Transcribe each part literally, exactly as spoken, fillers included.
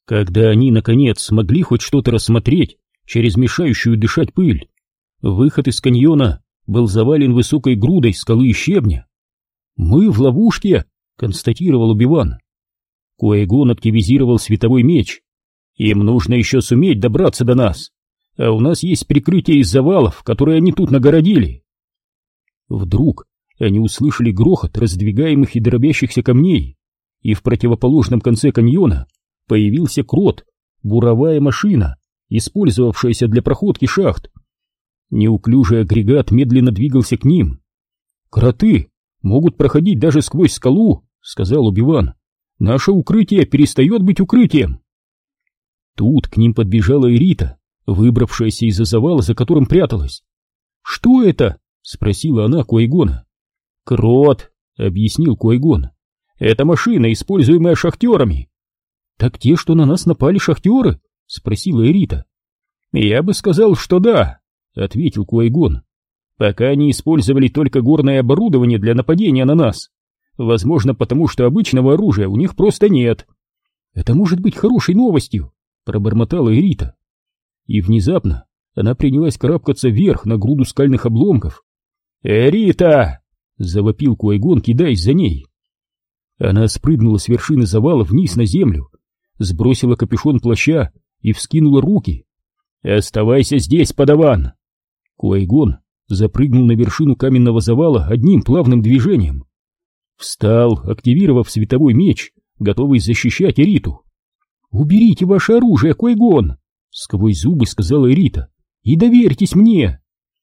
Когда они, наконец, смогли хоть что-то рассмотреть через мешающую дышать пыль, выход из каньона был завален высокой грудой скалы и щебня. «Мы в ловушке», — констатировал Оби-Ван. Qui-Gon активизировал световой меч. «Им нужно еще суметь добраться до нас, а у нас есть прикрытие из завалов, которые они тут нагородили». Вдруг они услышали грохот раздвигаемых и дробящихся камней, и в противоположном конце каньона появился крот, буровая машина, использовавшаяся для проходки шахт. Неуклюжий агрегат медленно двигался к ним. «Кроты могут проходить даже сквозь скалу», — сказал Оби-Ван. «Наше укрытие перестает быть укрытием». Тут к ним подбежала Эрита, выбравшаяся из-за завала, за которым пряталась. «Что это?» — спросила она Qui-Гона. «Крот», — объяснил Qui-Gon. «Это машина, используемая шахтерами». «Так те, что на нас напали, шахтеры?» — спросила Эрита. «Я бы сказал, что да», — ответил Qui-Gon. «Пока они использовали только горное оборудование для нападения на нас. Возможно, потому что обычного оружия у них просто нет». «Это может быть хорошей новостью», — пробормотала Эрита. И внезапно она принялась карабкаться вверх на груду скальных обломков. «Эрита!» — завопил Qui-Gon, кидаясь за ней. Она спрыгнула с вершины завала вниз на землю, сбросила капюшон плаща и вскинула руки. «Оставайся здесь, подаван!» Qui-Gon запрыгнул на вершину каменного завала одним плавным движением. Встал, активировав световой меч, готовый защищать Эриту. «Уберите ваше оружие, Qui-Gon!» — сквозь зубы сказала Эрита. «И доверьтесь мне!»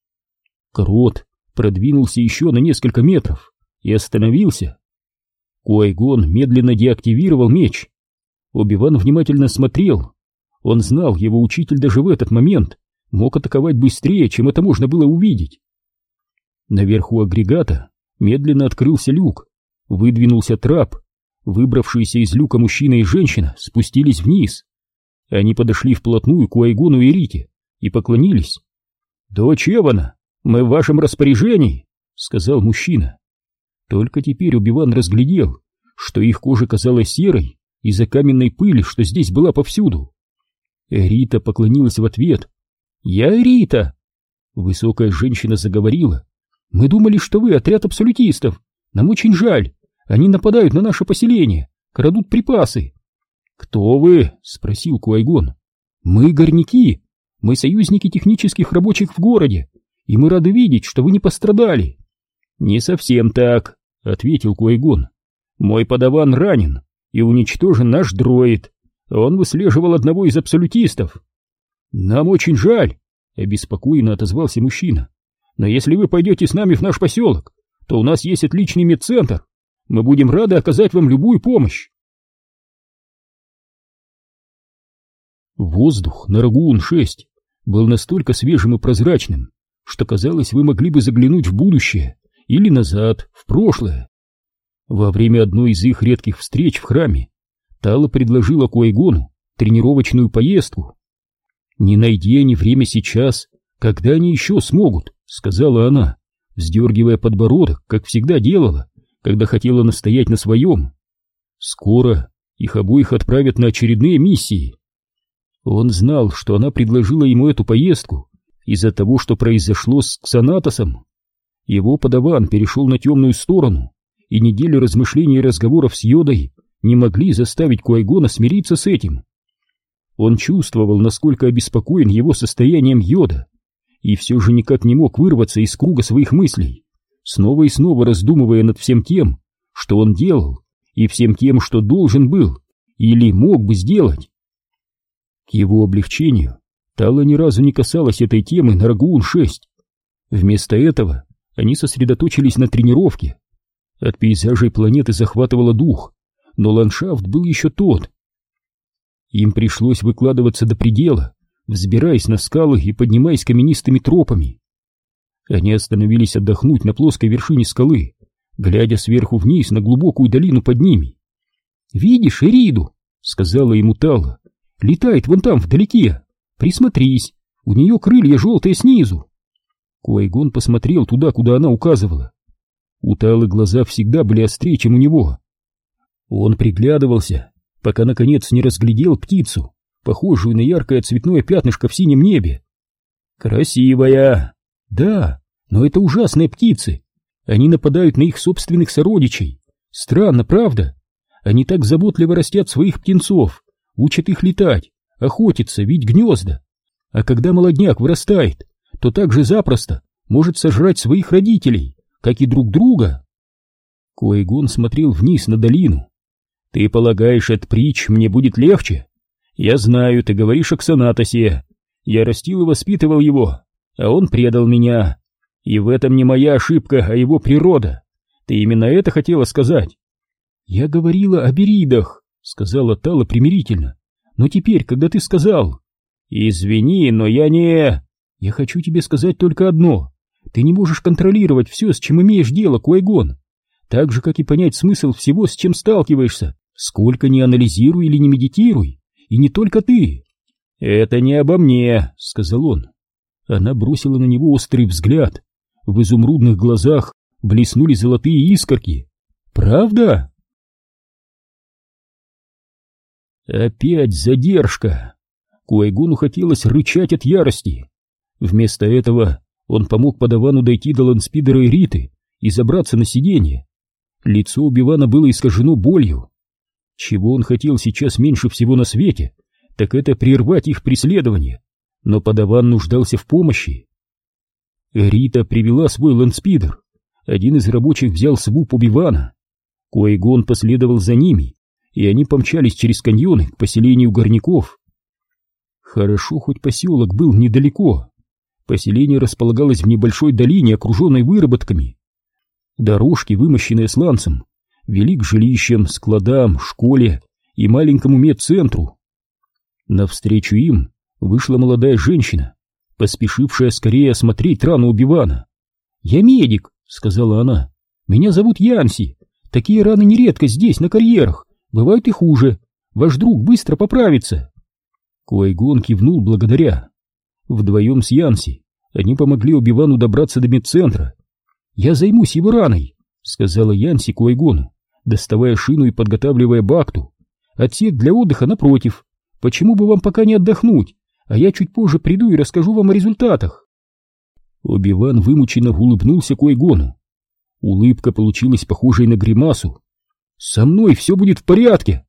Крот продвинулся еще на несколько метров и остановился. Qui-Gon медленно деактивировал меч. Оби-Ван внимательно смотрел. Он знал, его учитель даже в этот момент мог атаковать быстрее, чем это можно было увидеть. Наверху агрегата медленно открылся люк, выдвинулся трап. Выбравшиеся из люка мужчина и женщина спустились вниз. Они подошли вплотную к Qui-Гону и Эрите и поклонились. «Дочь Эвана, мы в вашем распоряжении», — сказал мужчина. Только теперь Оби-Ван разглядел, что их кожа казалась серой из-за каменной пыли, что здесь была повсюду. Эрита поклонилась в ответ. «Я Эрита!» Высокая женщина заговорила. «Мы думали, что вы отряд абсолютистов. Нам очень жаль. Они нападают на наше поселение, крадут припасы». «Кто вы?» — спросил Qui-Gon. «Мы горняки. Мы союзники технических рабочих в городе, и мы рады видеть, что вы не пострадали». «Не совсем так», — ответил Qui-Gon. «Мой подаван ранен и уничтожен наш дроид. Он выслеживал одного из абсолютистов». «Нам очень жаль», — обеспокоенно отозвался мужчина. «Но если вы пойдете с нами в наш поселок, то у нас есть отличный медцентр. Мы будем рады оказать вам любую помощь». Воздух на Рагуун шесть был настолько свежим и прозрачным, что казалось, вы могли бы заглянуть в будущее или назад, в прошлое. Во время одной из их редких встреч в храме Тала предложила Qui-Гону тренировочную поездку. «Не найди они время сейчас, когда они еще смогут», — сказала она, вздергивая подбородок, как всегда делала, когда хотела настоять на своем. «Скоро их обоих отправят на очередные миссии». Он знал, что она предложила ему эту поездку из-за того, что произошло с Ксанатосом. Его подаван перешел на темную сторону, и недели размышлений и разговоров с Йодой не могли заставить Qui-Гона смириться с этим. Он чувствовал, насколько обеспокоен его состоянием Йода, и все же никак не мог вырваться из круга своих мыслей, снова и снова раздумывая над всем тем, что он делал, и всем тем, что должен был или мог бы сделать. К его облегчению Тала ни разу не касалась этой темы на Рагуун шесть. Вместо этого они сосредоточились на тренировке. От пейзажей планеты захватывало дух, но ландшафт был еще тот. Им пришлось выкладываться до предела, взбираясь на скалы и поднимаясь каменистыми тропами. Они остановились отдохнуть на плоской вершине скалы, глядя сверху вниз на глубокую долину под ними. «Видишь Эриду?» — сказала ему Тала. «Летает вон там вдалеке. Присмотрись, у нее крылья желтые снизу». Qui-Gon посмотрел туда, куда она указывала. У Талы глаза всегда были острее, чем у него. Он приглядывался, пока наконец не разглядел птицу, похожую на яркое цветное пятнышко в синем небе. Красивая! Да, но это ужасные птицы. Они нападают на их собственных сородичей. Странно, правда? Они так заботливо растят своих птенцов, учат их летать, охотиться, вить гнезда. А когда молодняк вырастает, то так же запросто может сожрать своих родителей, как и друг друга. Ки-Гон смотрел вниз на долину. Ты полагаешь, от притч мне будет легче? Я знаю, ты говоришь о Ксанатосе. Я растил и воспитывал его, а он предал меня. И в этом не моя ошибка, а его природа. Ты именно это хотела сказать? Я говорила о Беридах, сказала Тала примирительно. Но теперь, когда ты сказал... Извини, но я не... Я хочу тебе сказать только одно. Ты не можешь контролировать все, с чем имеешь дело, Ки-Гон. Так же, как и понять смысл всего, с чем сталкиваешься, сколько ни анализируй или не медитируй. И не только ты. Это не обо мне, сказал он. Она бросила на него острый взгляд. В изумрудных глазах блеснули золотые искорки. Правда? Опять задержка. Ки-Гону хотелось рычать от ярости. Вместо этого он помог подавану дойти до ландспидера и Риты и забраться на сиденье. Лицо Оби-Вана было искажено болью. Чего он хотел сейчас меньше всего на свете, так это прервать их преследование, но подаван нуждался в помощи. Рита привела свой ландспидер. Один из рабочих взял свуп Оби-Вана. Ки-Гон последовал за ними, и они помчались через каньоны к поселению горняков. Хорошо, хоть поселок был недалеко. Поселение располагалось в небольшой долине, окруженной выработками. Дорожки, вымощенные сланцем, вели к жилищам, складам, школе и маленькому медцентру. Навстречу им вышла молодая женщина, поспешившая скорее осмотреть рану Оби-Вана. «Я медик», — сказала она. «Меня зовут Янси. Такие раны нередко здесь, на карьерах. Бывают и хуже. Ваш друг быстро поправится». Ки-Гон кивнул благодаря. Вдвоем с Янси они помогли Оби-Вану добраться до медцентра. «Я займусь его раной», — сказала Янси Ки-Гону, доставая шину и подготавливая бакту. «Отсек для отдыха напротив. Почему бы вам пока не отдохнуть, а я чуть позже приду и расскажу вам о результатах». Оби-Ван вымученно улыбнулся Ки-Гону. Улыбка получилась похожей на гримасу. «Со мной все будет в порядке!»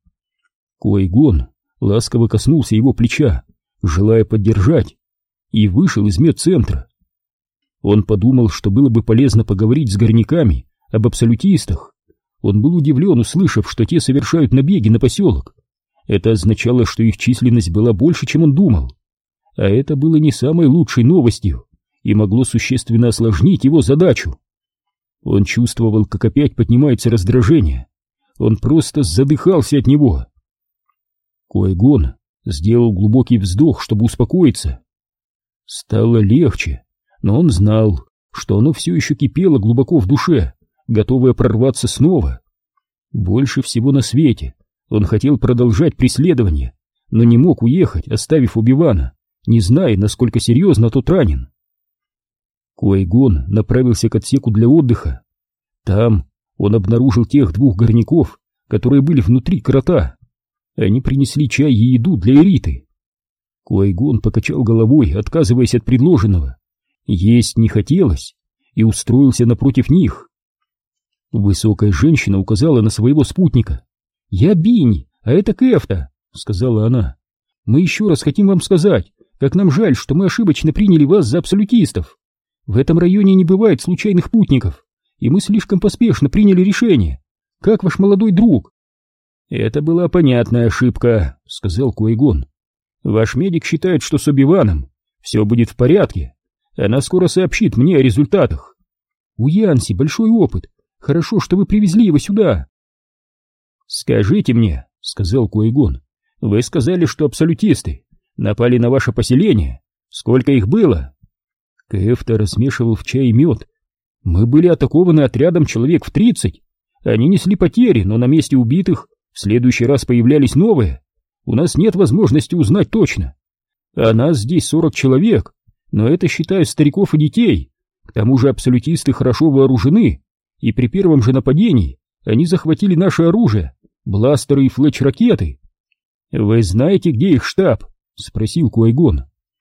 Ки-Гон ласково коснулся его плеча, желая поддержать, и вышел из медцентра. Он подумал, что было бы полезно поговорить с горняками об абсолютистах. Он был удивлен, услышав, что те совершают набеги на поселок. Это означало, что их численность была больше, чем он думал. А это было не самой лучшей новостью и могло существенно осложнить его задачу. Он чувствовал, как опять поднимается раздражение. Он просто задыхался от него. Ки-Гон сделал глубокий вздох, чтобы успокоиться. Стало легче, но он знал, что оно все еще кипело глубоко в душе, готовое прорваться снова. Больше всего на свете он хотел продолжать преследование, но не мог уехать, оставив Оби-Вана, не зная, насколько серьезно тот ранен. Ки-Гон направился к отсеку для отдыха. Там он обнаружил тех двух горняков, которые были внутри крота. Они принесли чай и еду для Риты. Ки-Гон покачал головой, отказываясь от предложенного. Есть не хотелось, и устроился напротив них. Высокая женщина указала на своего спутника. «Я Бинни, а это Кефта», — сказала она. «Мы еще раз хотим вам сказать, как нам жаль, что мы ошибочно приняли вас за абсолютистов. В этом районе не бывает случайных путников, и мы слишком поспешно приняли решение. Как ваш молодой друг?» «Это была понятная ошибка», — сказал Ки-Гон. «Ваш медик считает, что с Оби-Ваном все будет в порядке. Она скоро сообщит мне о результатах». «У Янси большой опыт. Хорошо, что вы привезли его сюда». «Скажите мне», — сказал Ки-Гон, — «вы сказали, что абсолютисты напали на ваше поселение. Сколько их было?» Кефта размешивал в чай мед. «Мы были атакованы отрядом человек в тридцать. Они несли потери, но на месте убитых в следующий раз появлялись новые. У нас нет возможности узнать точно. А нас здесь сорок человек, но это считая стариков и детей. К тому же абсолютисты хорошо вооружены, и при первом же нападении они захватили наше оружие, бластеры и флетч-ракеты, «Вы знаете, где их штаб?» — спросил Куайгон.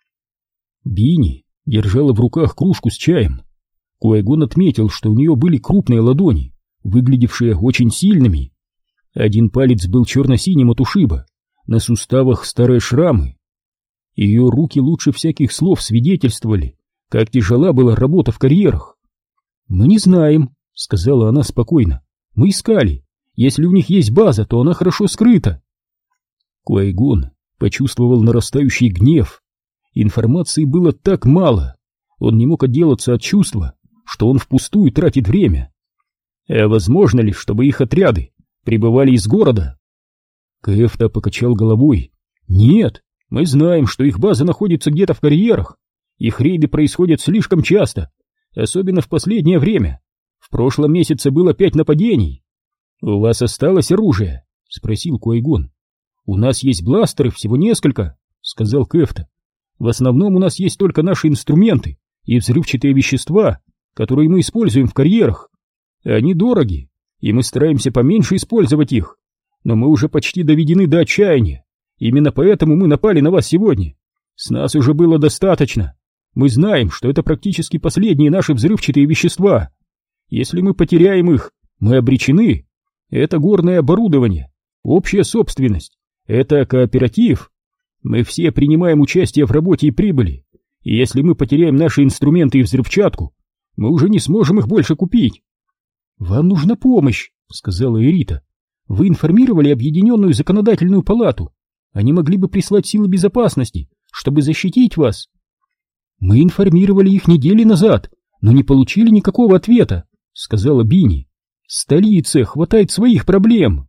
Бини держала в руках кружку с чаем. Куайгон отметил, что у нее были крупные ладони, выглядевшие очень сильными. Один палец был черно-синим от ушиба, на суставах старые шрамы. Ее руки лучше всяких слов свидетельствовали, как тяжела была работа в карьерах. «Мы не знаем», — сказала она спокойно. «Мы искали. Если у них есть база, то она хорошо скрыта». Куайгон почувствовал нарастающий гнев. Информации было так мало. Он не мог отделаться от чувства, что он впустую тратит время. А возможно ли, чтобы их отряды прибывали из города? Кэфта покачал головой. Нет, мы знаем, что их база находится где-то в карьерах. Их рейды происходят слишком часто, особенно в последнее время. В прошлом месяце было пять нападений. У вас осталось оружие? Спросил Куайгон. У нас есть бластеры, всего несколько, сказал Кэфта. В основном у нас есть только наши инструменты и взрывчатые вещества, которые мы используем в карьерах. Они дороги, и мы стараемся поменьше использовать их. Но мы уже почти доведены до отчаяния. Именно поэтому мы напали на вас сегодня. С нас уже было достаточно. Мы знаем, что это практически последние наши взрывчатые вещества. Если мы потеряем их, мы обречены. Это горное оборудование, общая собственность, это кооператив. Мы все принимаем участие в работе и прибыли, и если мы потеряем наши инструменты и взрывчатку, мы уже не сможем их больше купить. «Вам нужна помощь», — сказала Эрита. «Вы информировали Объединенную законодательную палату. Они могли бы прислать силы безопасности, чтобы защитить вас». «Мы информировали их недели назад, но не получили никакого ответа», — сказала Бини. «В столице хватает своих проблем».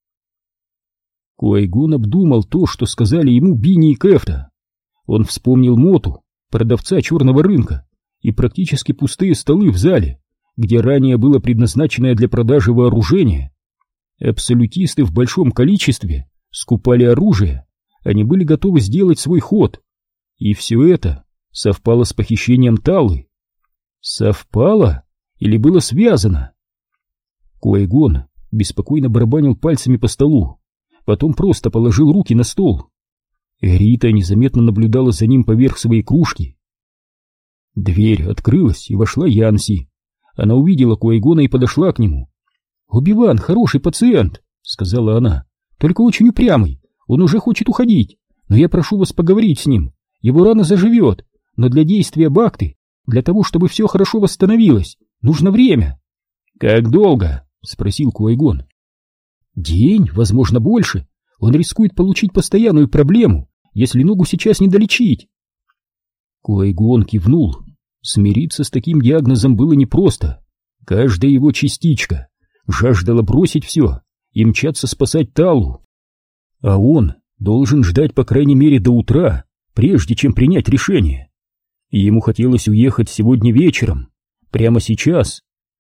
Куайгон обдумал то, что сказали ему Бини и Кэфта. Он вспомнил Моту, продавца черного рынка, и практически пустые столы в зале, где ранее было предназначенное для продажи вооружение. Абсолютисты в большом количестве скупали оружие, они были готовы сделать свой ход. И все это совпало с похищением Таллы. Совпало или было связано? Куайгон беспокойно барабанил пальцами по столу, потом просто положил руки на стол. Эрита незаметно наблюдала за ним поверх своей кружки. Дверь открылась, и вошла Янси. Она увидела Куайгона и подошла к нему. «Оби-Ван хороший пациент», — сказала она, — «только очень упрямый, он уже хочет уходить, но я прошу вас поговорить с ним, его рана заживет, но для действия Бхакти, для того, чтобы все хорошо восстановилось, нужно время». «Как долго?» — спросил Куайгон. «День, возможно, больше. Он рискует получить постоянную проблему, если ногу сейчас не долечить». Куайгон кивнул. Смириться с таким диагнозом было непросто. Каждая его частичка жаждала бросить все и мчаться спасать Таллу. А он должен ждать по крайней мере до утра, прежде чем принять решение. Ему хотелось уехать сегодня вечером, прямо сейчас.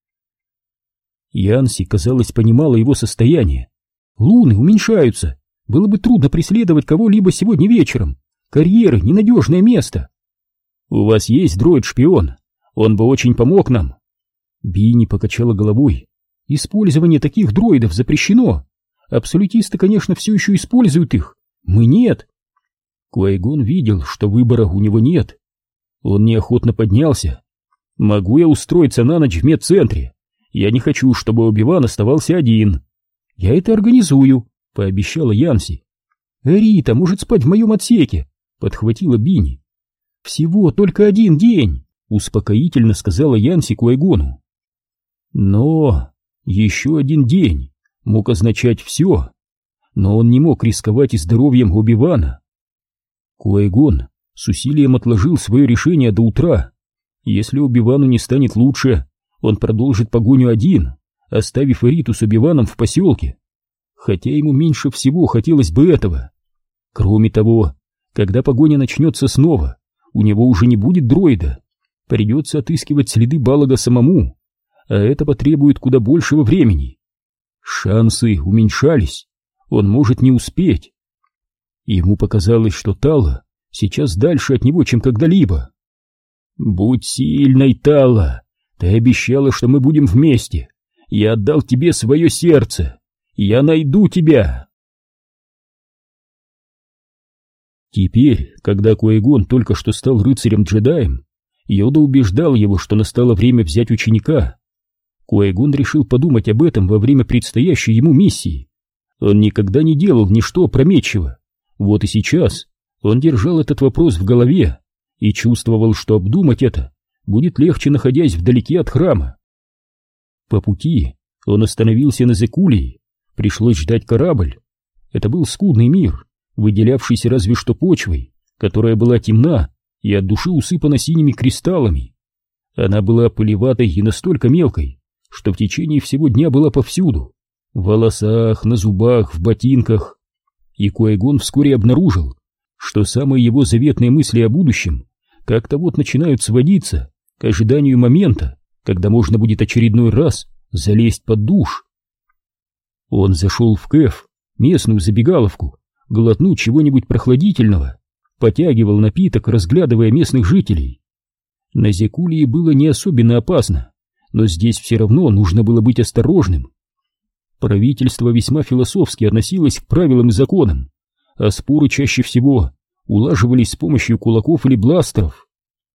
Янси, казалось, понимала его состояние. Луны уменьшаются. Было бы трудно преследовать кого-либо сегодня вечером. Карьеры — ненадежное место. «У вас есть дроид-шпион? Он бы очень помог нам». Бини покачала головой. «Использование таких дроидов запрещено. Абсолютисты, конечно, все еще используют их. Мы нет». Куайгон видел, что выбора у него нет. Он неохотно поднялся. «Могу я устроиться на ночь в медцентре? Я не хочу, чтобы Оби-Ван оставался один». «Я это организую», — пообещала Янси. «Рита может спать в моем отсеке», — подхватила Бини. «Всего только один день», — успокоительно сказала Янси Куайгону. Но еще один день мог означать все, но он не мог рисковать и здоровьем Оби-Вана. Куайгон с усилием отложил свое решение до утра. Если Оби-Вану не станет лучше, он продолжит погоню один, оставив Эриту с Оби-Ваном в поселке, хотя ему меньше всего хотелось бы этого. Кроме того, когда погоня начнется снова, у него уже не будет дроида, придется отыскивать следы Балага самому, а это потребует куда большего времени. Шансы уменьшались, он может не успеть. Ему показалось, что Талла сейчас дальше от него, чем когда-либо. «Будь сильной, Талла, ты обещала, что мы будем вместе. Я отдал тебе свое сердце, я найду тебя». Теперь, когда Ки-Гон только что стал рыцарем-джедаем, Йода убеждал его, что настало время взять ученика. Ки-Гон решил подумать об этом во время предстоящей ему миссии. Он никогда не делал ничто опрометчиво. Вот и сейчас он держал этот вопрос в голове и чувствовал, что обдумать это будет легче, находясь вдалеке от храма. По пути он остановился на Зекулии. Пришлось ждать корабль. Это был скудный мир, выделявшийся разве что почвой, которая была темна и от души усыпана синими кристаллами. Она была пылеватой и настолько мелкой, что в течение всего дня была повсюду, в волосах, на зубах, в ботинках. И Ки-Гон вскоре обнаружил, что самые его заветные мысли о будущем как-то вот начинают сводиться к ожиданию момента, когда можно будет очередной раз залезть под душ. Он зашел в кэф, местную забегаловку, глотнуть чего-нибудь прохладительного, потягивал напиток, разглядывая местных жителей. На Зекулии было не особенно опасно, но здесь все равно нужно было быть осторожным. Правительство весьма философски относилось к правилам и законам, а споры чаще всего улаживались с помощью кулаков или бластеров.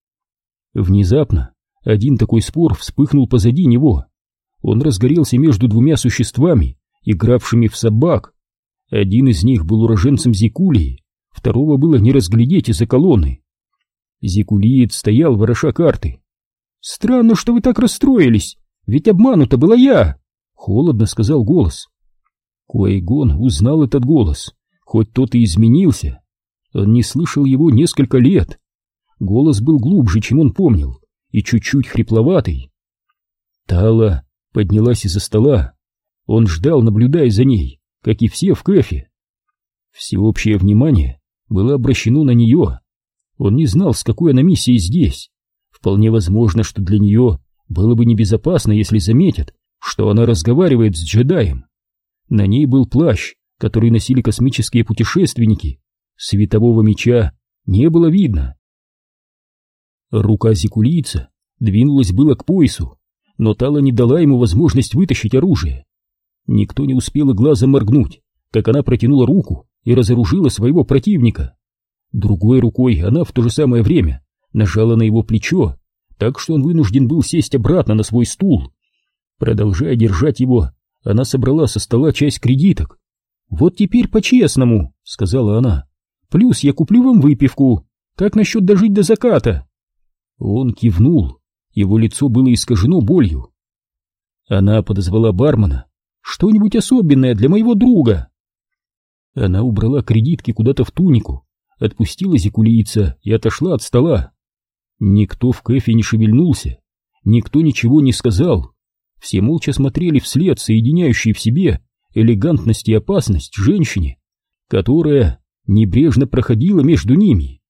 Внезапно один такой спор вспыхнул позади него. Он разгорелся между двумя существами, игравшими в собак. Один из них был уроженцем Зекулии, второго было не разглядеть из-за колонны. Зекулиец стоял, вороша карты. «Странно, что вы так расстроились, ведь обманута была я!» — холодно сказал голос. Ки-Гон узнал этот голос, хоть тот и изменился. Он не слышал его несколько лет. Голос был глубже, чем он помнил, и чуть-чуть хрипловатый. Тала поднялась из-за стола. Он ждал, наблюдая за ней, как и все в кэфе. Всеобщее внимание было обращено на нее. Он не знал, с какой она миссией здесь. Вполне возможно, что для нее было бы небезопасно, если заметят, что она разговаривает с джедаем. На ней был плащ, который носили космические путешественники. Светового меча не было видно. Рука зекулийца двинулась было к поясу, но Тала не дала ему возможность вытащить оружие. Никто не успел и глазом моргнуть, как она протянула руку и разоружила своего противника. Другой рукой она в то же самое время нажала на его плечо, так что он вынужден был сесть обратно на свой стул. Продолжая держать его, она собрала со стола часть кредиток. «Вот теперь по-честному», — сказала она. «Плюс я куплю вам выпивку. Как насчет дожить до заката?» Он кивнул, его лицо было искажено болью. Она подозвала бармена. «Что-нибудь особенное для моего друга?» Она убрала кредитки куда-то в тунику, отпустила зекулийца и отошла от стола. Никто в кэфе не шевельнулся, никто ничего не сказал. Все молча смотрели вслед соединяющей в себе элегантность и опасность женщине, которая небрежно проходила между ними.